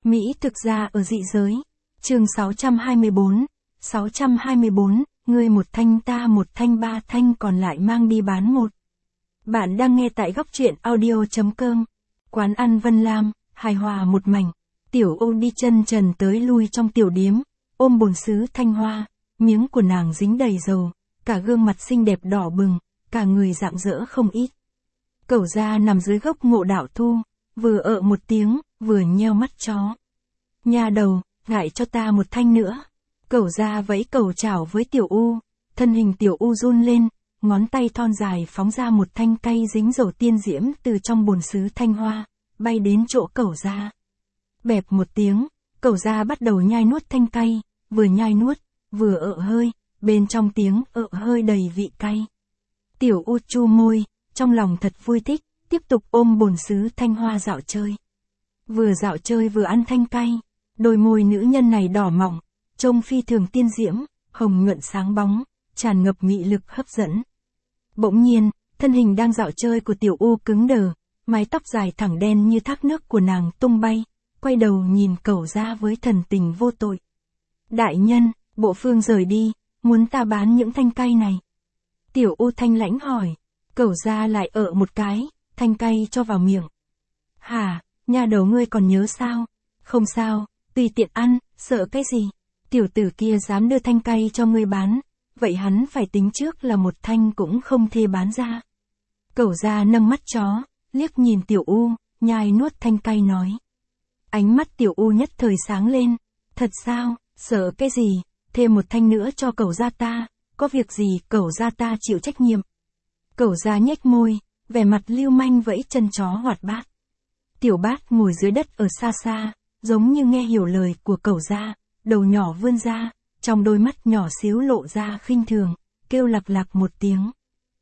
Mỹ thực ra ở dị giới. Chương 624, ngươi một thanh ta một thanh ba thanh còn lại mang đi bán một. Bạn đang nghe tại góc truyện audio.com. Quán ăn Vân Lam, hài hòa một mảnh. Tiểu Ô đi chân trần tới lui trong tiểu điếm, ôm bồn sứ thanh hoa, miếng của nàng dính đầy dầu, cả gương mặt xinh đẹp đỏ bừng, cả người rạng rỡ không ít. Cẩu Gia nằm dưới gốc ngộ đạo thu, vừa ợ một tiếng, vừa nheo mắt chó. Nha đầu, gại cho ta một thanh nữa. Cẩu Gia vẫy cẩu chảo với Tiểu U, thân hình Tiểu U run lên, ngón tay thon dài phóng ra một thanh cây dính dầu tiên diễm từ trong bồn sứ thanh hoa, bay đến chỗ Cẩu Gia. Bẹp một tiếng, Cẩu Gia bắt đầu nhai nuốt thanh cây, vừa nhai nuốt, vừa ợ hơi, bên trong tiếng ợ hơi đầy vị cay. Tiểu U chu môi, trong lòng thật vui thích, tiếp tục ôm bồn sứ thanh hoa dạo chơi. Vừa dạo chơi vừa ăn thanh cay, đôi môi nữ nhân này đỏ mọng, trông phi thường tiên diễm, hồng nhuận sáng bóng, tràn ngập mị lực hấp dẫn. Bỗng nhiên, thân hình đang dạo chơi của Tiểu U cứng đờ, mái tóc dài thẳng đen như thác nước của nàng tung bay, quay đầu nhìn Cẩu Gia với thần tình vô tội. Đại nhân, bộ phương rời đi, muốn ta bán những thanh cây này. Tiểu U thanh lãnh hỏi. Cẩu Gia lại ợ một cái, thanh cây cho vào miệng. Hả, nha đầu ngươi còn nhớ sao? Không sao, tùy tiện ăn, sợ cái gì? Tiểu tử kia dám đưa thanh cây cho ngươi bán, vậy hắn phải tính trước là một thanh cũng không thê bán ra. Cẩu Gia nâng mắt chó, liếc nhìn Tiểu U, nhai nuốt thanh cây nói. Ánh mắt Tiểu U nhất thời sáng lên. Thật sao, sợ cái gì? Thêm một thanh nữa cho Cẩu Gia ta, có việc gì Cẩu Gia ta chịu trách nhiệm. Cẩu Gia nhếch môi, vẻ mặt lưu manh vẫy chân chó hoạt bát. Tiểu Bát ngồi dưới đất ở xa xa, giống như nghe hiểu lời của Cẩu Gia, đầu nhỏ vươn ra, trong đôi mắt nhỏ xíu lộ ra khinh thường, kêu lặc lặc một tiếng.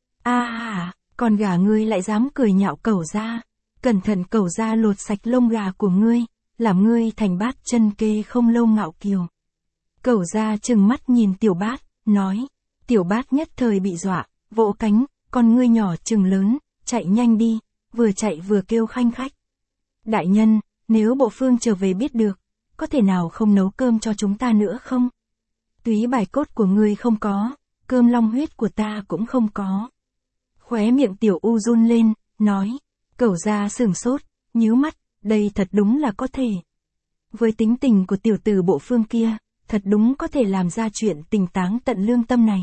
Con gà ngươi lại dám cười nhạo Cẩu Gia, cẩn thận Cẩu Gia lột sạch lông gà của ngươi, làm ngươi thành bát chân kê không lâu ngạo kiều. Cẩu Gia trừng mắt nhìn Tiểu Bát, nói. Tiểu Bát nhất thời bị dọa, vỗ cánh, con ngươi nhỏ trừng lớn, chạy nhanh đi, vừa chạy vừa kêu khanh khách. Đại nhân, nếu bộ phương trở về biết được, có thể nào không nấu cơm cho chúng ta nữa không? Túy bài cốt của ngươi không có, cơm long huyết của ta cũng không có. Khóe miệng Tiểu U run lên, nói. Cẩu Gia sửng sốt, nhíu mắt, đây thật đúng là có thể. Với tính tình của tiểu tử bộ phương kia, thật đúng có thể làm ra chuyện tình táng tận lương tâm này.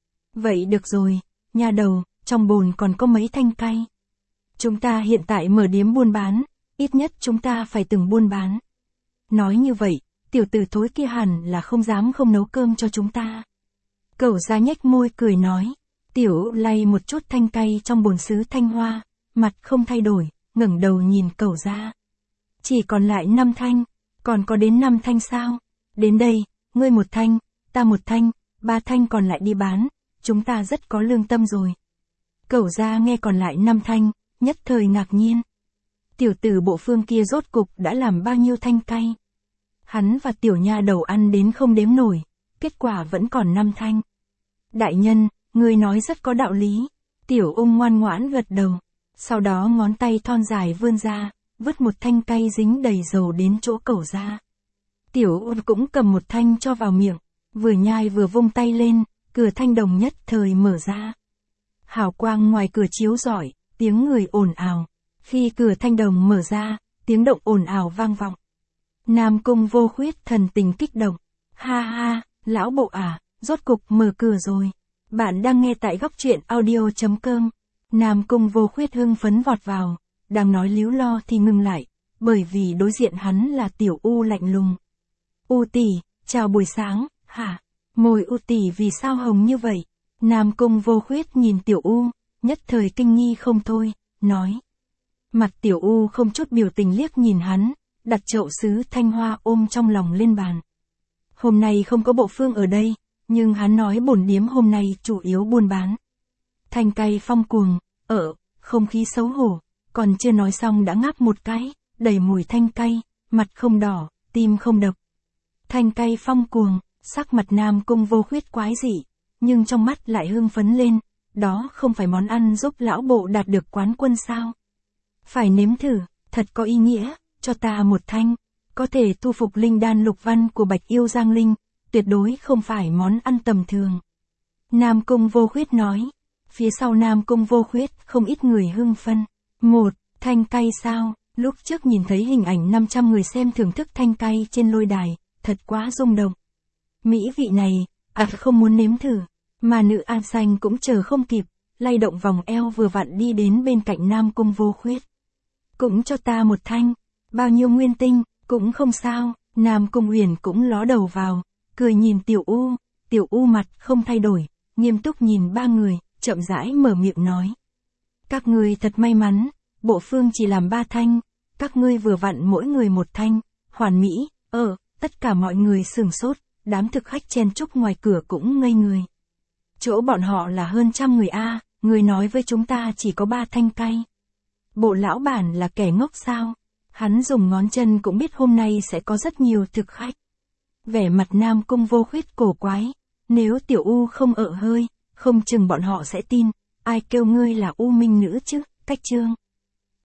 Vậy được rồi, nha đầu, trong bồn còn có mấy thanh cây. Chúng ta hiện tại mở điếm buôn bán, ít nhất chúng ta phải từng buôn bán. Nói như vậy, tiểu tử thối kia hẳn là không dám không nấu cơm cho chúng ta. Cẩu Gia nhếch môi cười nói. Tiểu lay một chút thanh cây trong bồn sứ thanh hoa, mặt không thay đổi, ngẩng đầu nhìn Cẩu Gia. Chỉ còn lại 5 thanh, còn có đến 5 thanh sao? Đến đây, ngươi một thanh, ta một thanh, 3 thanh còn lại đi bán, chúng ta rất có lương tâm rồi. Cẩu Gia nghe còn lại 5 thanh, nhất thời ngạc nhiên. Tiểu tử bộ phương kia rốt cục đã làm bao nhiêu thanh cây? Hắn và tiểu nha đầu ăn đến không đếm nổi, kết quả vẫn còn 5 thanh. Đại nhân, ngươi nói rất có đạo lý. Tiểu Ung ngoan ngoãn gật đầu, sau đó ngón tay thon dài vươn ra, vứt một thanh cây dính đầy dầu đến chỗ Cẩu Gia. Tiểu Ung cũng cầm một thanh cho vào miệng, vừa nhai vừa vung tay lên, cửa thanh đồng nhất thời mở ra. Hào quang ngoài cửa chiếu rọi, tiếng người ồn ào. Khi cửa thanh đồng mở ra, tiếng động ồn ào vang vọng. Nam Cung Vô Khuyết thần tình kích động. Ha ha, lão bộ à, rốt cục mở cửa rồi. Bạn đang nghe tại góc truyện audio.com. Nam Cung Vô Khuyết hưng phấn vọt vào, đang nói líu lo thì ngừng lại, bởi vì đối diện hắn là Tiểu U lạnh lùng. U tỷ, chào buổi sáng, hả? Môi U tỷ vì sao hồng như vậy? Nam Cung Vô Khuyết nhìn Tiểu U, nhất thời kinh nghi không thôi, nói. Mặt Tiểu U không chút biểu tình liếc nhìn hắn, đặt chậu sứ thanh hoa ôm trong lòng lên bàn. Hôm nay không có bộ phương ở đây, nhưng hắn nói bổn điếm hôm nay chủ yếu buôn bán. Thanh cây phong cuồng, không khí xấu hổ, còn chưa nói xong đã ngáp một cái, đầy mùi thanh cây, mặt không đỏ, tim không độc. Thanh cây phong cuồng, sắc mặt Nam Cung Vô Khuyết quái dị, nhưng trong mắt lại hưng phấn lên, đó không phải món ăn giúp lão bộ đạt được quán quân sao? Phải nếm thử, thật có ý nghĩa, cho ta một thanh. Có thể thu phục linh đan lục văn của Bạch Yêu Giang Linh, tuyệt đối không phải món ăn tầm thường. Nam Cung Vô Khuyết nói. Phía sau Nam Cung Vô Khuyết không ít người hưng phân. Một, thanh cay sao? Lúc trước nhìn thấy hình ảnh 500 người xem thưởng thức thanh cay trên lôi đài, thật quá rung động. Mỹ vị này, không muốn nếm thử, mà nữ A Xanh cũng chờ không kịp, lay động vòng eo vừa vặn đi đến bên cạnh Nam Cung Vô Khuyết. Cũng cho ta một thanh, bao nhiêu nguyên tinh, cũng không sao. Nam Cung Uyển cũng ló đầu vào, cười nhìn Tiểu U mặt không thay đổi, nghiêm túc nhìn ba người, chậm rãi mở miệng nói. Các ngươi thật may mắn, bộ phương chỉ làm 3 thanh, các ngươi vừa vặn mỗi người một thanh, hoàn mỹ. Tất cả mọi người sửng sốt, đám thực khách chen chúc ngoài cửa cũng ngây người. Chỗ bọn họ là hơn 100 người a, người nói với chúng ta chỉ có 3 thanh cay. Bộ lão bản là kẻ ngốc sao? Hắn dùng ngón chân cũng biết hôm nay sẽ có rất nhiều thực khách. Vẻ mặt Nam Cung Vô Khuyết cổ quái, nếu Tiểu U không hơi, không chừng bọn họ sẽ tin, ai kêu ngươi là U Minh nữ chứ, Cách Chương.